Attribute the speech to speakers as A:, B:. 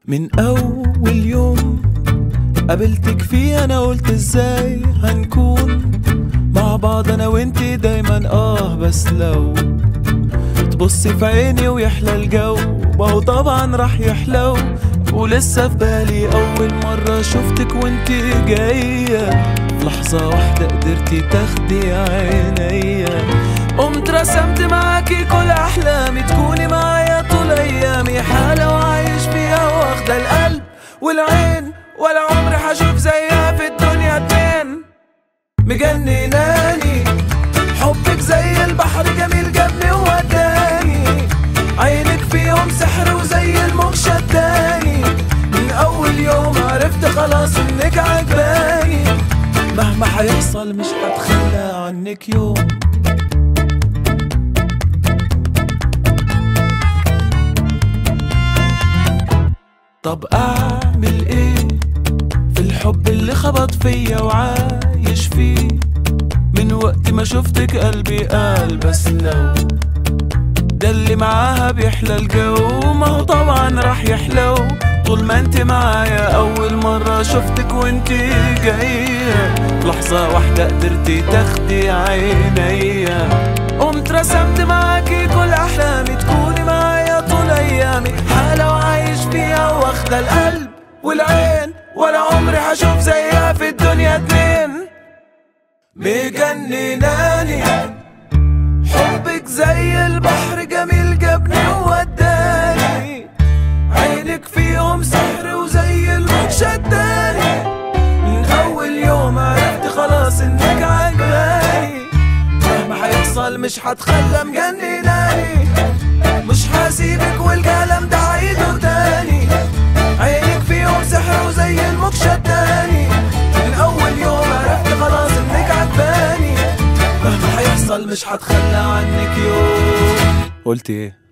A: من أول يوم قابلتك فيه أنا قلت ازاي هنكون مع بعض أنا وانتي دايما بس لو تبصي في عيني ويحلى الجو ما هو طبعا راح يحلو. ولسه في بالي أول مرة شفتك وانتي جاية في لحظة واحدة قدرتي تاخدي عينيا. قمت رسمت معاكي كل أحلامي تكوني معايا طول أيامي حالة وعايش فيها واخدة القلب والعين ولا عمري حشوف زيها في الدنيا اتنين. مجنناني حبك زي البحر جميل جابني ووداني عينك فيهم سحر وزي الموج شداني. من أول يوم عرفت خلاص إنك عجباني مهما حيحصل مش هتخلى عنك يوم. طب أعمل إيه في الحب اللي خبط فيا وعايش فيه من وقت ما شفتك قلبي قال بس لو ده اللي معاها بيحلى الجو ما هو طبعا راح يحلو طول ما انت معايا. أول مرة شفتك وانت جاية في لحظة واحدة قدرتي تاخدي عينيا. قمت رسمت معاكي كل أحلامي تكوني معايا طول أيامي حالة وعايش فيها واخدة القلب والعين ولا عمري حشوف زيها في الدنيا اتنين. مجنناني حبك زي البحر جميل جابني ووداني عينك فيهم سحر وزي الموج شداني. من أول يوم عرفت خلاص إنك عجباني مهما حيحصل مش هتخلى. مجنناني مش هسيبك والكلام ده عيده تاني عينك فيهم سحر وزي الموج شداني. من أول يوم عرفت خلاص إنك عجباني مهما حيحصل مش هتخلى عنك يوم. قلت ايه؟